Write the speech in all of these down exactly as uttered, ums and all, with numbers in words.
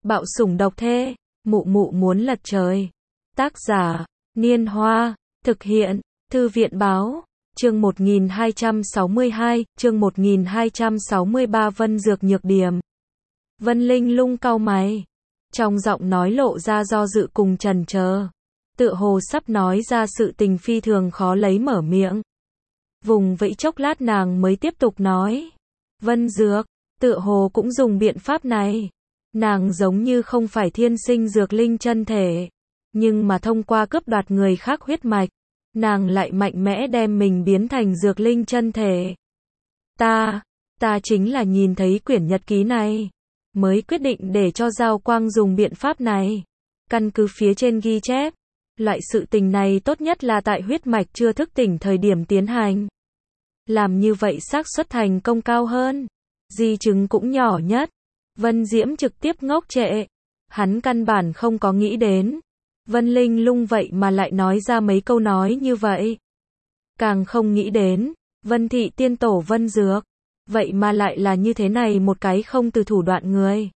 Bạo sủng độc thê, mụ mụ muốn lật trời. Tác giả, Niên Hoa, thực hiện, Thư viện Báo, chương một nghìn hai trăm sáu mươi hai, chương một nghìn hai trăm sáu mươi ba Vân Dược nhược điểm. Vân Linh Lung cau mày, trong giọng nói lộ ra do dự cùng chần chờ, tựa hồ sắp nói ra sự tình phi thường khó lấy mở miệng. Vùng vẫy chốc lát nàng mới tiếp tục nói, Vân Dược, tựa hồ cũng dùng biện pháp này. Nàng giống như không phải thiên sinh dược linh chân thể, nhưng mà thông qua cướp đoạt người khác huyết mạch, nàng lại mạnh mẽ đem mình biến thành dược linh chân thể. Ta, ta chính là nhìn thấy quyển nhật ký này, mới quyết định để cho Giao Quang dùng biện pháp này. Căn cứ phía trên ghi chép, loại sự tình này tốt nhất là tại huyết mạch chưa thức tỉnh thời điểm tiến hành. Làm như vậy xác suất thành công cao hơn, di chứng cũng nhỏ nhất. Vân Diễm trực tiếp ngốc trệ, hắn căn bản không có nghĩ đến. Vân Linh Lung vậy mà lại nói ra mấy câu nói như vậy. Càng không nghĩ đến, Vân Thị tiên tổ Vân Dược, vậy mà lại là như thế này một cái không từ thủ đoạn người.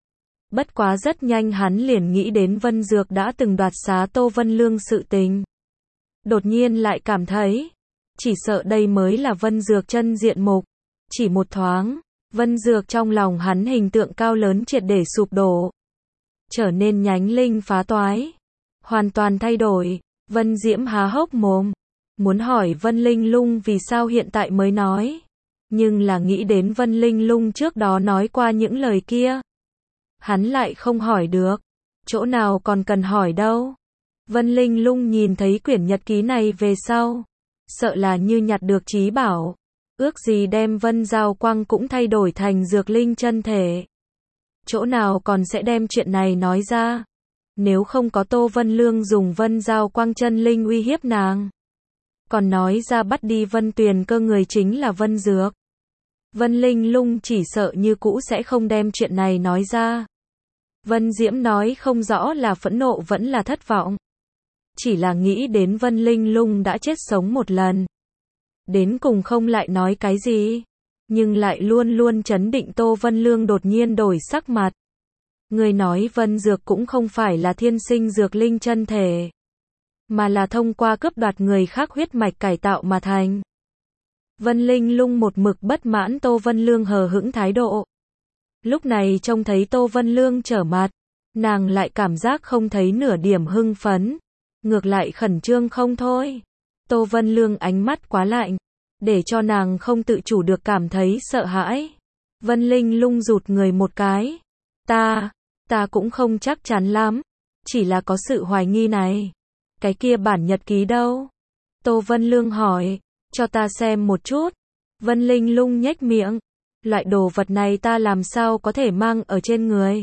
Bất quá rất nhanh hắn liền nghĩ đến Vân Dược đã từng đoạt xá Tô Vân Lương sự tình. Đột nhiên lại cảm thấy, chỉ sợ đây mới là Vân Dược chân diện mục. Chỉ một thoáng, Vân Dược trong lòng hắn hình tượng cao lớn triệt để sụp đổ, trở nên nhánh linh phá toái, hoàn toàn thay đổi. Vân Diễm há hốc mồm, muốn hỏi Vân Linh Lung vì sao hiện tại mới nói, nhưng là nghĩ đến Vân Linh Lung trước đó nói qua những lời kia, hắn lại không hỏi được, chỗ nào còn cần hỏi đâu. Vân Linh Lung nhìn thấy quyển nhật ký này về sau, sợ là như nhặt được trí bảo. Ước gì đem Vân Giao Quang cũng thay đổi thành dược linh chân thể. Chỗ nào còn sẽ đem chuyện này nói ra. Nếu không có Tô Vân Lương dùng Vân Giao Quang chân linh uy hiếp nàng, còn nói ra bắt đi Vân Tuyền Cơ người chính là Vân Dược, Vân Linh Lung chỉ sợ như cũ sẽ không đem chuyện này nói ra. Vân Diễm nói không rõ là phẫn nộ vẫn là thất vọng. Chỉ là nghĩ đến Vân Linh Lung đã chết sống một lần, đến cùng không lại nói cái gì, nhưng lại luôn luôn trấn định. Tô Vân Lương đột nhiên đổi sắc mặt. Người nói Vân Dược cũng không phải là thiên sinh dược linh chân thể, mà là thông qua cướp đoạt người khác huyết mạch cải tạo mà thành. Vân Linh Lung một mực bất mãn Tô Vân Lương hờ hững thái độ. Lúc này trông thấy Tô Vân Lương trở mặt, nàng lại cảm giác không thấy nửa điểm hưng phấn, ngược lại khẩn trương không thôi. Tô Vân Lương ánh mắt quá lạnh, để cho nàng không tự chủ được cảm thấy sợ hãi. Vân Linh Lung rụt người một cái. Ta, ta cũng không chắc chắn lắm, chỉ là có sự hoài nghi này. Cái kia bản nhật ký đâu? Tô Vân Lương hỏi, cho ta xem một chút. Vân Linh Lung nhếch miệng, loại đồ vật này ta làm sao có thể mang ở trên người.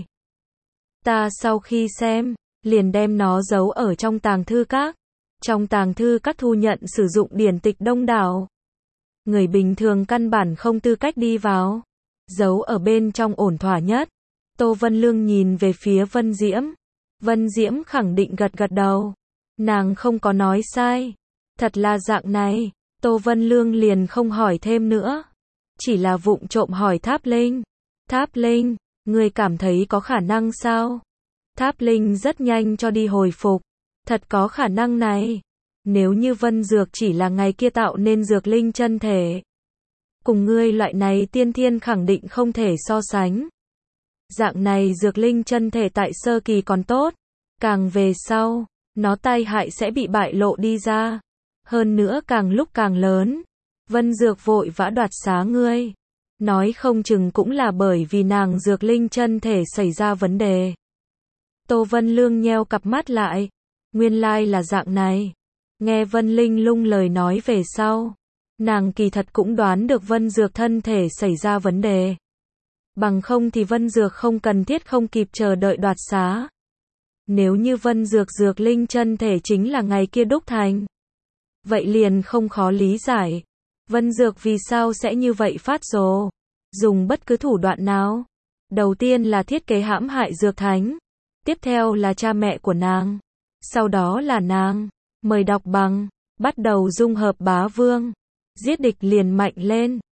Ta sau khi xem, liền đem nó giấu ở trong tàng thư các. Trong tàng thư các thu nhận sử dụng điển tịch đông đảo, người bình thường căn bản không tư cách đi vào, giấu ở bên trong ổn thỏa nhất. Tô Vân Lương nhìn về phía Vân Diễm. Vân Diễm khẳng định gật gật đầu. Nàng không có nói sai. Thật là dạng này. Tô Vân Lương liền không hỏi thêm nữa, chỉ là vụng trộm hỏi Tháp Linh. Tháp Linh, ngươi cảm thấy có khả năng sao? Tháp Linh rất nhanh cho đi hồi phục. Thật có khả năng này. Nếu như Vân Dược chỉ là ngày kia tạo nên dược linh chân thể, cùng ngươi loại này tiên thiên khẳng định không thể so sánh. Dạng này dược linh chân thể tại sơ kỳ còn tốt, càng về sau, nó tai hại sẽ bị bại lộ đi ra. Hơn nữa càng lúc càng lớn. Vân Dược vội vã đoạt xá ngươi, nói không chừng cũng là bởi vì nàng dược linh chân thể xảy ra vấn đề. Tô Vân Lương nheo cặp mắt lại. Nguyên lai là dạng này. Nghe Vân Linh Lung lời nói về sau, nàng kỳ thật cũng đoán được Vân Dược thân thể xảy ra vấn đề. Bằng không thì Vân Dược không cần thiết không kịp chờ đợi đoạt xá. Nếu như Vân Dược dược linh chân thể chính là ngày kia đúc thành, vậy liền không khó lý giải. Vân Dược vì sao sẽ như vậy phát rồ, dùng bất cứ thủ đoạn nào. Đầu tiên là thiết kế hãm hại Dược Thánh, tiếp theo là cha mẹ của nàng, sau đó là nàng. Mời đọc bằng, bắt đầu dung hợp bá vương, giết địch liền mạnh lên.